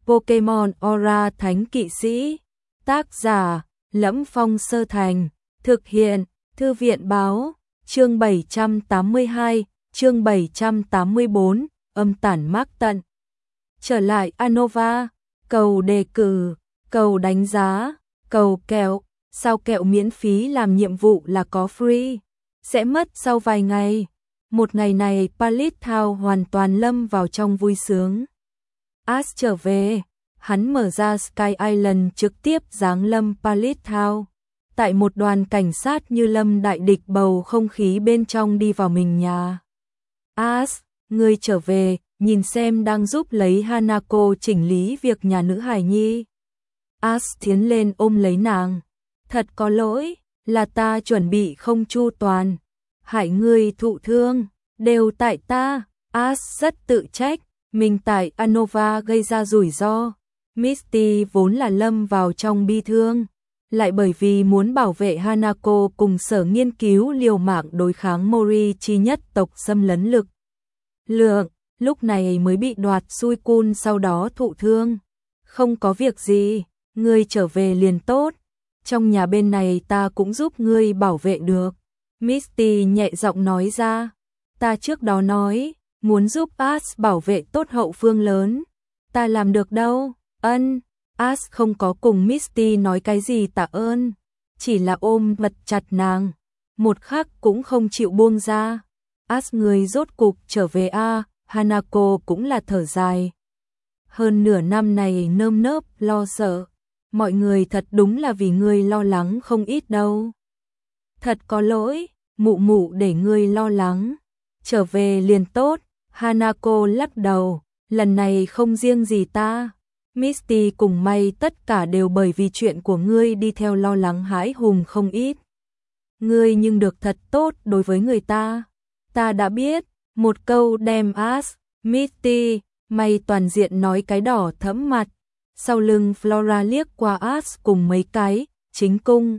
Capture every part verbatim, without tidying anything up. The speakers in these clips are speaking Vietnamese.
Pokemon Aura Thánh Kỵ Sĩ. Tác giả: Lẫm Phong Sơ Thành. Thực hiện: Thư viện báo. Chương bảy trăm tám mươi hai, chương bảy trăm tám mươi bốn, âm tản mác tận. Trở lại Unova, cầu đề cử, cầu đánh giá, cầu kẹo, sao kẹo miễn phí làm nhiệm vụ là có free, sẽ mất sau vài ngày. Một ngày này Pallet Town hoàn toàn lâm vào trong vui sướng. Ash trở về, hắn mở ra Sky Island trực tiếp giáng lâm Pallet Town. Tại một đoàn cảnh sát như lâm đại địch, bầu không khí bên trong đi vào mình nhà. Ash, ngươi trở về, nhìn xem đang giúp lấy Hanako chỉnh lý việc nhà nữ hài nhi. Ash tiến lên ôm lấy nàng. Thật có lỗi, là ta chuẩn bị không chu toàn. Hại ngươi thụ thương, đều tại ta. Ash rất tự trách, mình tại Unova gây ra rủi ro. Misty vốn là lâm vào trong bi thương, lại bởi vì muốn bảo vệ Hanako cùng sở nghiên cứu liều mạng đối kháng Mori chi nhất tộc xâm lấn lực lượng, lúc này mới bị đoạt Suicune, sau đó thụ thương. Không có việc gì, ngươi trở về liền tốt. Trong nhà bên này ta cũng giúp ngươi bảo vệ được. Misty nhẹ giọng nói ra. Ta trước đó nói, muốn giúp Ash bảo vệ tốt hậu phương lớn. Ta làm được đâu. Ân. Ash không có cùng Misty nói cái gì tạ ơn, chỉ là ôm mật chặt nàng, một khắc cũng không chịu buông ra. Ash, người rốt cục trở về a. À, Hanako cũng là thở dài. Hơn nửa năm này nơm nớp lo sợ, mọi người thật đúng là vì ngươi lo lắng không ít đâu. Thật có lỗi, mụ mụ để ngươi lo lắng. Trở về liền tốt. Hanako lắc đầu, lần này không riêng gì ta. Misty cùng May tất cả đều bởi vì chuyện của ngươi đi theo lo lắng hãi hùng không ít. Ngươi nhưng được thật tốt đối với người ta. Ta đã biết. Một câu đem Ash, Misty, May toàn diện nói cái đỏ thẫm mặt. Sau lưng Flora liếc qua Ash cùng mấy cái chính cung,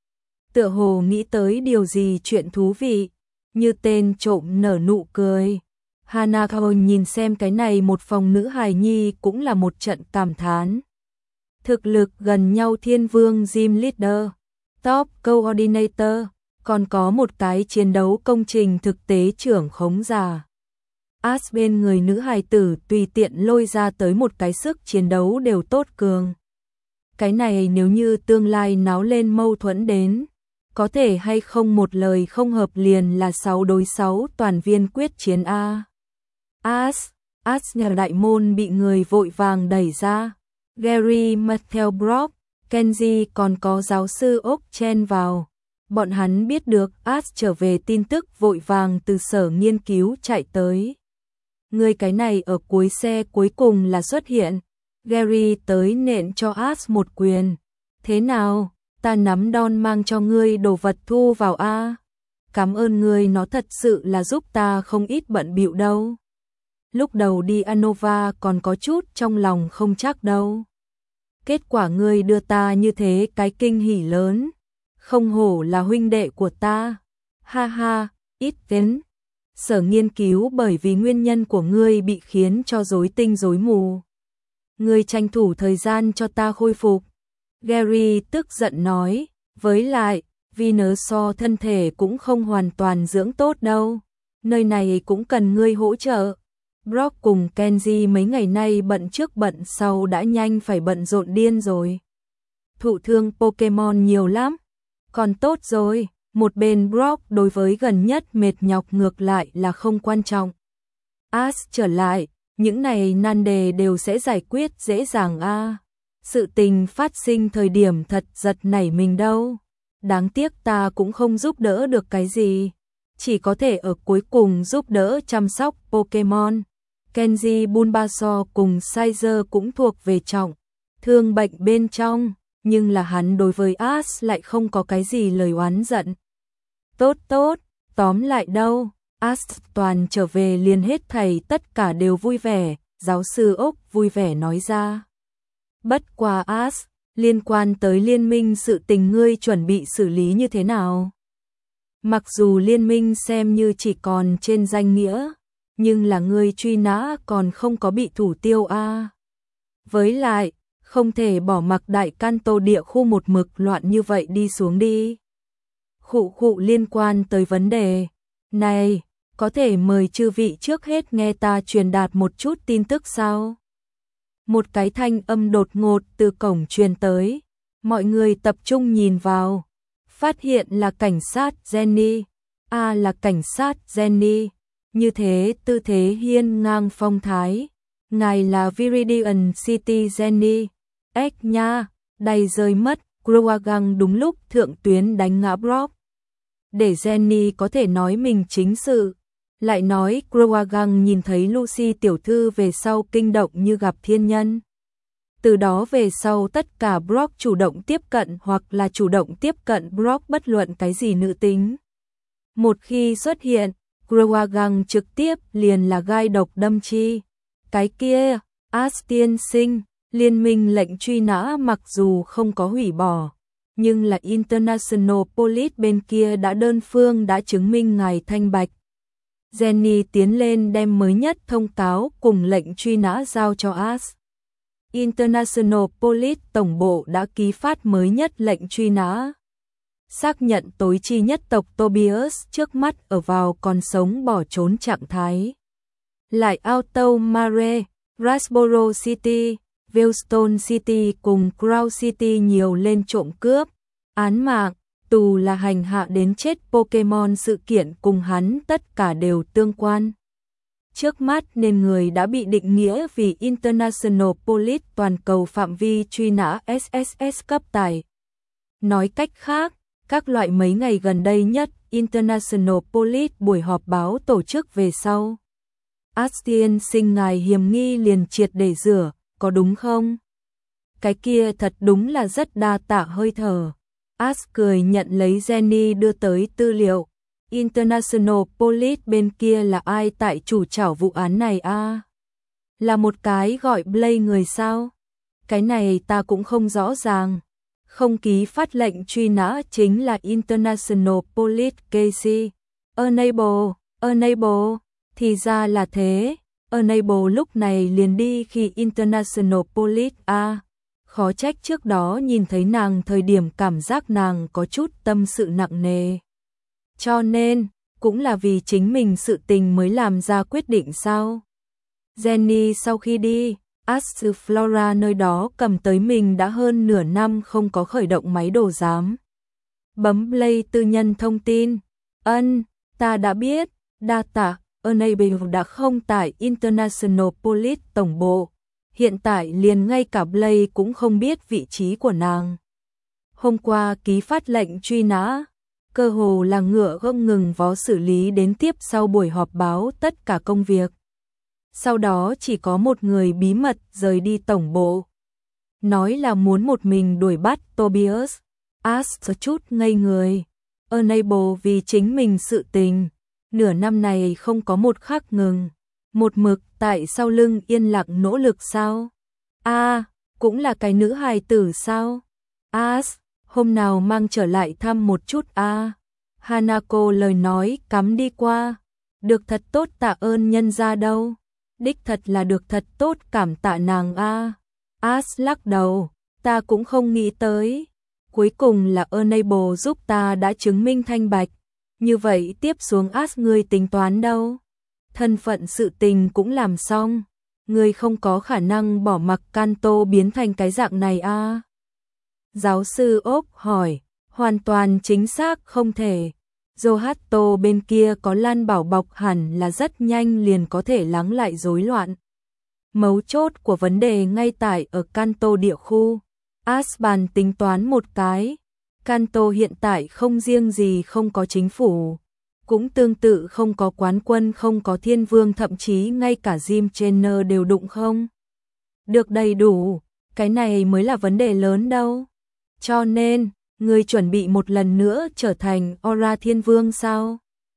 tựa hồ nghĩ tới điều gì chuyện thú vị, như tên trộm nở nụ cười. Hanako nhìn xem cái này một phòng nữ hài nhi cũng là một trận cảm thán. Thực lực gần nhau thiên vương gym leader, top coordinator, còn có một cái chiến đấu công trình thực tế trưởng khống giả. Ash bên người nữ hài tử tùy tiện lôi ra tới một cái sức chiến đấu đều tốt cường. Cái này nếu như tương lai náo lên mâu thuẫn đến, có thể hay không một lời không hợp liền là sáu đối sáu toàn viên quyết chiến a. Ash, Ash nhà đại môn bị người vội vàng đẩy ra. Gary, Matthew Brock, Kenji còn có giáo sư Oak chen vào. Bọn hắn biết được Ash trở về tin tức vội vàng từ sở nghiên cứu chạy tới. Người cái này ở cuối xe cuối cùng là xuất hiện. Gary tới nện cho Ash một quyền. Thế nào, ta nắm đon mang cho ngươi đồ vật thu vào a. Cảm ơn ngươi, nó thật sự là giúp ta không ít bận bịu đâu. Lúc đầu đi Unova còn có chút trong lòng không chắc đâu. Kết quả ngươi đưa ta như thế cái kinh hỉ lớn. Không hổ là huynh đệ của ta. Ha ha, ít đến. Sở nghiên cứu bởi vì nguyên nhân của ngươi bị khiến cho rối tinh rối mù. Ngươi tranh thủ thời gian cho ta khôi phục. Gary tức giận nói. Với lại, Venusaur thân thể cũng không hoàn toàn dưỡng tốt đâu. Nơi này cũng cần ngươi hỗ trợ. Brock cùng Kenji mấy ngày nay bận trước bận sau đã nhanh phải bận rộn điên rồi. Thụ thương Pokemon nhiều lắm. Còn tốt rồi, một bên Brock đối với gần nhất mệt nhọc ngược lại là không quan trọng. Ash trở lại, những này nan đề đều sẽ giải quyết dễ dàng a. À. Sự tình phát sinh thời điểm thật giật nảy mình đâu. Đáng tiếc ta cũng không giúp đỡ được cái gì. Chỉ có thể ở cuối cùng giúp đỡ chăm sóc Pokemon. Kenji, Bulbasaur cùng Sizer cũng thuộc về trọng thương bệnh bên trong, nhưng là hắn đối với Ash lại không có cái gì lời oán giận. Tốt tốt, tóm lại đâu, Ash toàn trở về liền hết thảy tất cả đều vui vẻ, giáo sư Oak vui vẻ nói ra. Bất quá Ash, liên quan tới liên minh sự tình ngươi chuẩn bị xử lý như thế nào? Mặc dù liên minh xem như chỉ còn trên danh nghĩa, nhưng là ngươi truy nã còn không có bị thủ tiêu a. Với lại, không thể bỏ mặc đại Kanto địa khu một mực loạn như vậy đi xuống đi. Khụ khụ liên quan tới vấn đề này, có thể mời chư vị trước hết nghe ta truyền đạt một chút tin tức sao? Một cái thanh âm đột ngột từ cổng truyền tới, mọi người tập trung nhìn vào, phát hiện là cảnh sát Jenny. A à, là cảnh sát Jenny, như thế tư thế hiên ngang phong thái. Ngài là Viridian City Jenny. Ếch nha, đầy rơi mất, Croagang đúng lúc thượng tuyến đánh ngã Brock. Để Jenny có thể nói mình chính sự, lại nói Croagang nhìn thấy Lucy tiểu thư về sau kinh động như gặp thiên nhân. Từ đó về sau tất cả Brock chủ động tiếp cận hoặc là chủ động tiếp cận Brock bất luận cái gì nữ tính. Một khi xuất hiện, Croagang trực tiếp liền là gai độc đâm chi. Cái kia, As tiên sinh, liên minh lệnh truy nã mặc dù không có hủy bỏ, nhưng là International Police bên kia đã đơn phương đã chứng minh ngài thanh bạch. Jenny tiến lên đem mới nhất thông cáo cùng lệnh truy nã giao cho As. International Police tổng bộ đã ký phát mới nhất lệnh truy nã. Xác nhận tối chi nhất tộc Tobias trước mắt ở vào còn sống bỏ trốn trạng thái. Lại Auto Mare, Rasboro City, Wellstone City cùng Crow City nhiều lên trộm cướp, án mạng, tù là hành hạ đến chết Pokemon sự kiện cùng hắn tất cả đều tương quan. Trước mắt nên người đã bị định nghĩa vì International Police toàn cầu phạm vi truy nã ét ét ét cấp tài. Nói cách khác, các loại mấy ngày gần đây nhất, International Police buổi họp báo tổ chức về sau. Astian sinh ngài hiểm nghi liền triệt để rửa, có đúng không? Cái kia thật đúng là rất đa tạ hơi thở. As cười nhận lấy Jenny đưa tới tư liệu. International Police bên kia là ai tại chủ chảo vụ án này a? À? Là một cái gọi Blake người sao? Cái này ta cũng không rõ ràng. Không ký phát lệnh truy nã chính là International Police Casey. Enable, Enable, thì ra là thế. Enable lúc này liền đi khi International Police a. À, khó trách trước đó nhìn thấy nàng thời điểm cảm giác nàng có chút tâm sự nặng nề. Cho nên, cũng là vì chính mình sự tình mới làm ra quyết định sao? Jenny sau khi đi, As Flora nơi đó cầm tới mình đã hơn nửa năm không có khởi động máy đồ giám. Bấm play tư nhân thông tin. Ân, ta đã biết, đa tạ, Enable đã không tại International Police tổng bộ. Hiện tại liền ngay cả Blake cũng không biết vị trí của nàng. Hôm qua ký phát lệnh truy nã, cơ hồ là ngựa không ngừng vó xử lý đến tiếp sau buổi họp báo tất cả công việc. Sau đó chỉ có một người bí mật rời đi tổng bộ. Nói là muốn một mình đuổi bắt Tobias. As chút ngây người. Enable vì chính mình sự tình. Nửa năm này không có một khắc ngừng. Một mực tại sau lưng yên lặng nỗ lực sao? A, à, cũng là cái nữ hài tử sao? As, hôm nào mang trở lại thăm một chút a. À. Hanako lời nói cắm đi qua. Được thật tốt tạ ơn nhân gia đâu. Đích thật là được thật tốt cảm tạ nàng a. À. As lắc đầu, ta cũng không nghĩ tới. Cuối cùng là Enable giúp ta đã chứng minh thanh bạch. Như vậy tiếp xuống As ngươi tính toán đâu? Thân phận sự tình cũng làm xong. Ngươi không có khả năng bỏ mặc Kanto biến thành cái dạng này a. À. Giáo sư Ốc hỏi, hoàn toàn chính xác không thể. Zohato bên kia có Lan Bảo bọc hẳn là rất nhanh liền có thể lắng lại rối loạn. Mấu chốt của vấn đề ngay tại ở Kanto địa khu. Asban tính toán một cái. Kanto hiện tại không riêng gì không có chính phủ. Cũng tương tự không có quán quân, không có thiên vương, thậm chí ngay cả Jim Trainer đều đụng không được đầy đủ. Cái này mới là vấn đề lớn đâu. Cho nên, người chuẩn bị một lần nữa trở thành Aura Thiên Vương sao?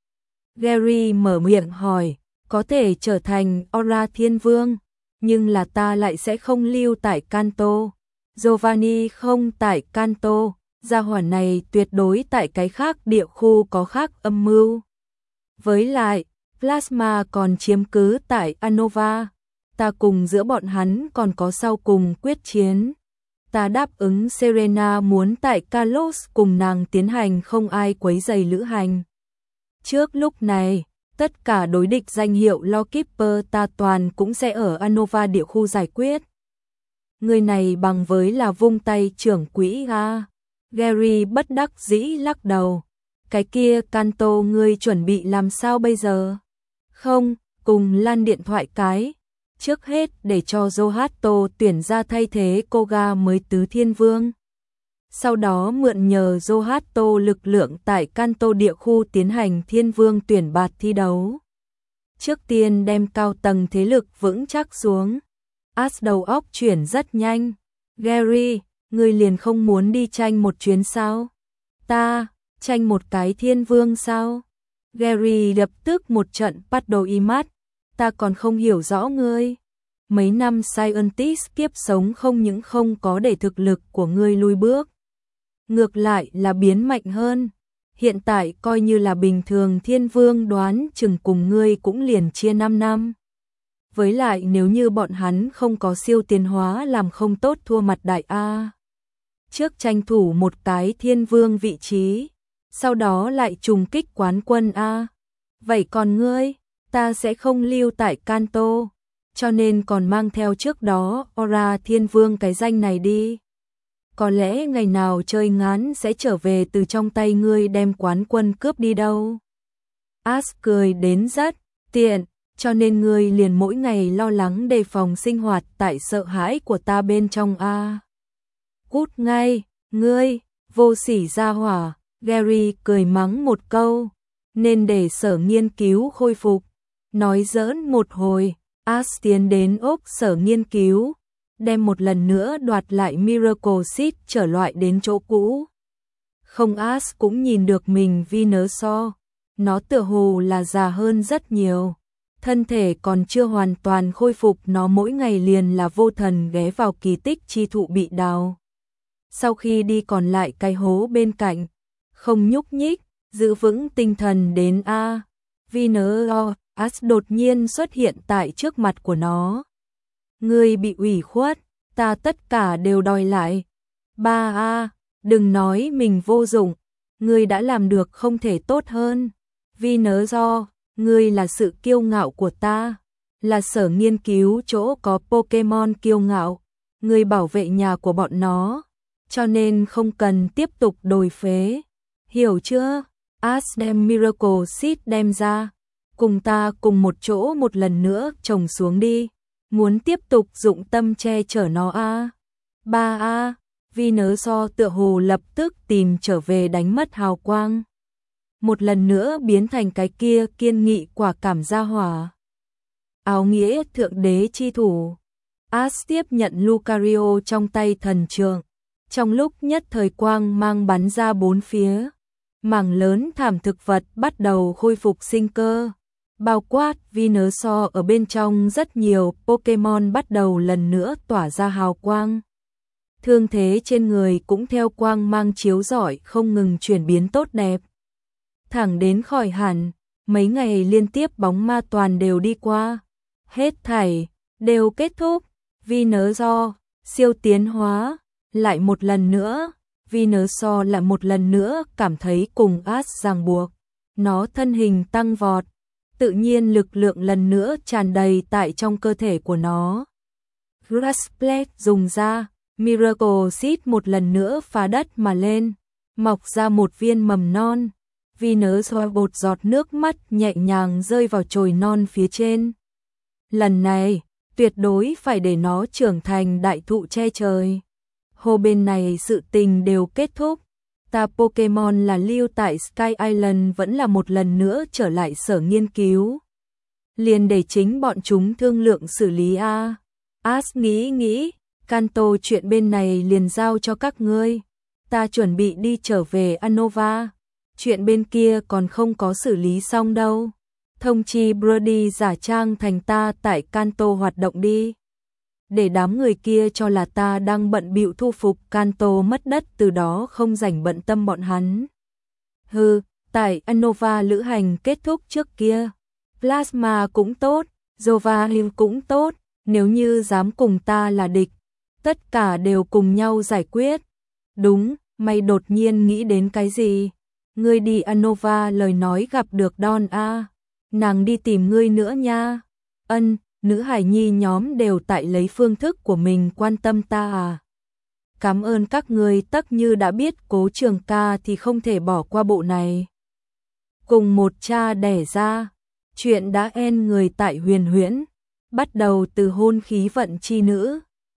Gary mở miệng hỏi, có thể trở thành Aura Thiên Vương, nhưng là ta lại sẽ không lưu tại Kanto. Giovanni không tại Kanto, gia hỏa này tuyệt đối tại cái khác địa khu có khác âm mưu. Với lại, Plasma còn chiếm cứ tại Anova. ta cùng giữa bọn hắn còn có sau cùng quyết chiến. Ta đáp ứng Serena muốn tại Kalos cùng nàng tiến hành không ai quấy rầy lữ hành. Trước lúc này, tất cả đối địch danh hiệu Lawkeeper ta toàn cũng sẽ ở Anova địa khu giải quyết. Người này bằng với là vung tay trưởng quỹ a. Gary bất đắc dĩ lắc đầu. Cái kia Kanto ngươi chuẩn bị làm sao bây giờ? Không, cùng Lan điện thoại cái. Trước hết để cho Zohato tuyển ra thay thế Koga mới tứ thiên vương. Sau đó mượn nhờ Zohato lực lượng tại Kanto địa khu tiến hành thiên vương tuyển bạt thi đấu. Trước tiên đem cao tầng thế lực vững chắc xuống. As đầu óc chuyển rất nhanh. Gary, ngươi liền không muốn đi tranh một chuyến sao? Ta, tranh một cái thiên vương sao? Gary lập tức một trận bắt đầu im mắt. Ta còn không hiểu rõ ngươi. Mấy năm Scientist kiếp sống không những không có để thực lực của ngươi lui bước. Ngược lại là biến mạnh hơn. Hiện tại coi như là bình thường thiên vương đoán chừng cùng ngươi cũng liền chia năm năm. Với lại nếu như bọn hắn không có siêu tiến hóa làm không tốt thua mặt đại A. Trước tranh thủ một cái thiên vương vị trí, sau đó lại trùng kích quán quân A. Vậy còn ngươi, ta sẽ không lưu tại Kanto, cho nên còn mang theo trước đó Aura thiên vương cái danh này đi. Có lẽ ngày nào chơi ngán sẽ trở về từ trong tay ngươi đem quán quân cướp đi đâu. As cười đến rất tiện, cho nên ngươi liền mỗi ngày lo lắng đề phòng sinh hoạt tại sợ hãi của ta bên trong A. Cút ngay, ngươi, vô sỉ ra hỏa, Gary cười mắng một câu, nên để sở nghiên cứu khôi phục. Nói giỡn một hồi, As tiến đến ốc sở nghiên cứu, đem một lần nữa đoạt lại Miracle Seed trở lại đến chỗ cũ. Không, As cũng nhìn được mình vi nớ so, nó tựa hồ là già hơn rất nhiều. Thân thể còn chưa hoàn toàn khôi phục, nó mỗi ngày liền là vô thần ghé vào kỳ tích chi thụ bị đào. Sau khi đi còn lại cái hố bên cạnh, không nhúc nhích, giữ vững tinh thần đến A. Viner As đột nhiên xuất hiện tại trước mặt của nó. Ngươi bị ủy khuất, ta tất cả đều đòi lại. Ba A, đừng nói mình vô dụng, ngươi đã làm được không thể tốt hơn. Viner ngươi là sự kiêu ngạo của ta, là sở nghiên cứu chỗ có Pokemon kiêu ngạo, ngươi bảo vệ nhà của bọn nó, cho nên không cần tiếp tục đồi phế. Hiểu chưa? As đem Miracle Seed đem ra, cùng ta cùng một chỗ một lần nữa trồng xuống đi, muốn tiếp tục dụng tâm che chở nó a. Ba a, vì nớ so tựa hồ lập tức tìm trở về đánh mất hào quang. Một lần nữa biến thành cái kia kiên nghị quả cảm gia hỏa. Áo nghĩa thượng đế chi thủ. As tiếp nhận Lucario trong tay thần trượng. Trong lúc nhất thời quang mang bắn ra bốn phía, mảng lớn thảm thực vật bắt đầu khôi phục sinh cơ. Bao quát Venusaur ở bên trong rất nhiều Pokemon bắt đầu lần nữa tỏa ra hào quang. Thương thế trên người cũng theo quang mang chiếu rọi không ngừng chuyển biến tốt đẹp. Thẳng đến khỏi hẳn, mấy ngày liên tiếp bóng ma toàn đều đi qua. Hết thảy, đều kết thúc. Venusaur, siêu tiến hóa, lại một lần nữa. Venusaur lại một lần nữa cảm thấy cùng As ràng buộc. Nó thân hình tăng vọt. Tự nhiên lực lượng lần nữa tràn đầy tại trong cơ thể của nó. Grassblade dùng ra, Miracle Seed một lần nữa phá đất mà lên, mọc ra một viên mầm non. Venusaur bột giọt nước mắt nhẹ nhàng rơi vào chồi non phía trên. Lần này, tuyệt đối phải để nó trưởng thành đại thụ che trời. Hồ bên này sự tình đều kết thúc. Ta Pokemon là lưu tại Sky Island vẫn là một lần nữa trở lại sở nghiên cứu. Liền để chính bọn chúng thương lượng xử lý a. As nghĩ nghĩ, Kanto chuyện bên này liền giao cho các ngươi. Ta chuẩn bị đi trở về Anova. Chuyện bên kia còn không có xử lý xong đâu. Thông chi Brody giả trang thành ta tại Kanto hoạt động đi. Để đám người kia cho là ta đang bận bịu thu phục Kanto mất đất, từ đó không rảnh bận tâm bọn hắn. Hừ, tại Anova lữ hành kết thúc trước kia, Plasma cũng tốt, Jova Hill cũng tốt, nếu như dám cùng ta là địch, tất cả đều cùng nhau giải quyết. Đúng, mày đột nhiên nghĩ đến cái gì? Ngươi đi Anova lời nói gặp được Don a, nàng đi tìm ngươi nữa nha. Ân, nữ hải nhi nhóm đều tại lấy phương thức của mình quan tâm ta à. Cảm ơn các ngươi, tất như đã biết Cố Trường Ca thì không thể bỏ qua bộ này. Cùng một cha đẻ ra, chuyện đã en người tại Huyền Huyễn, bắt đầu từ hôn khí vận chi nữ.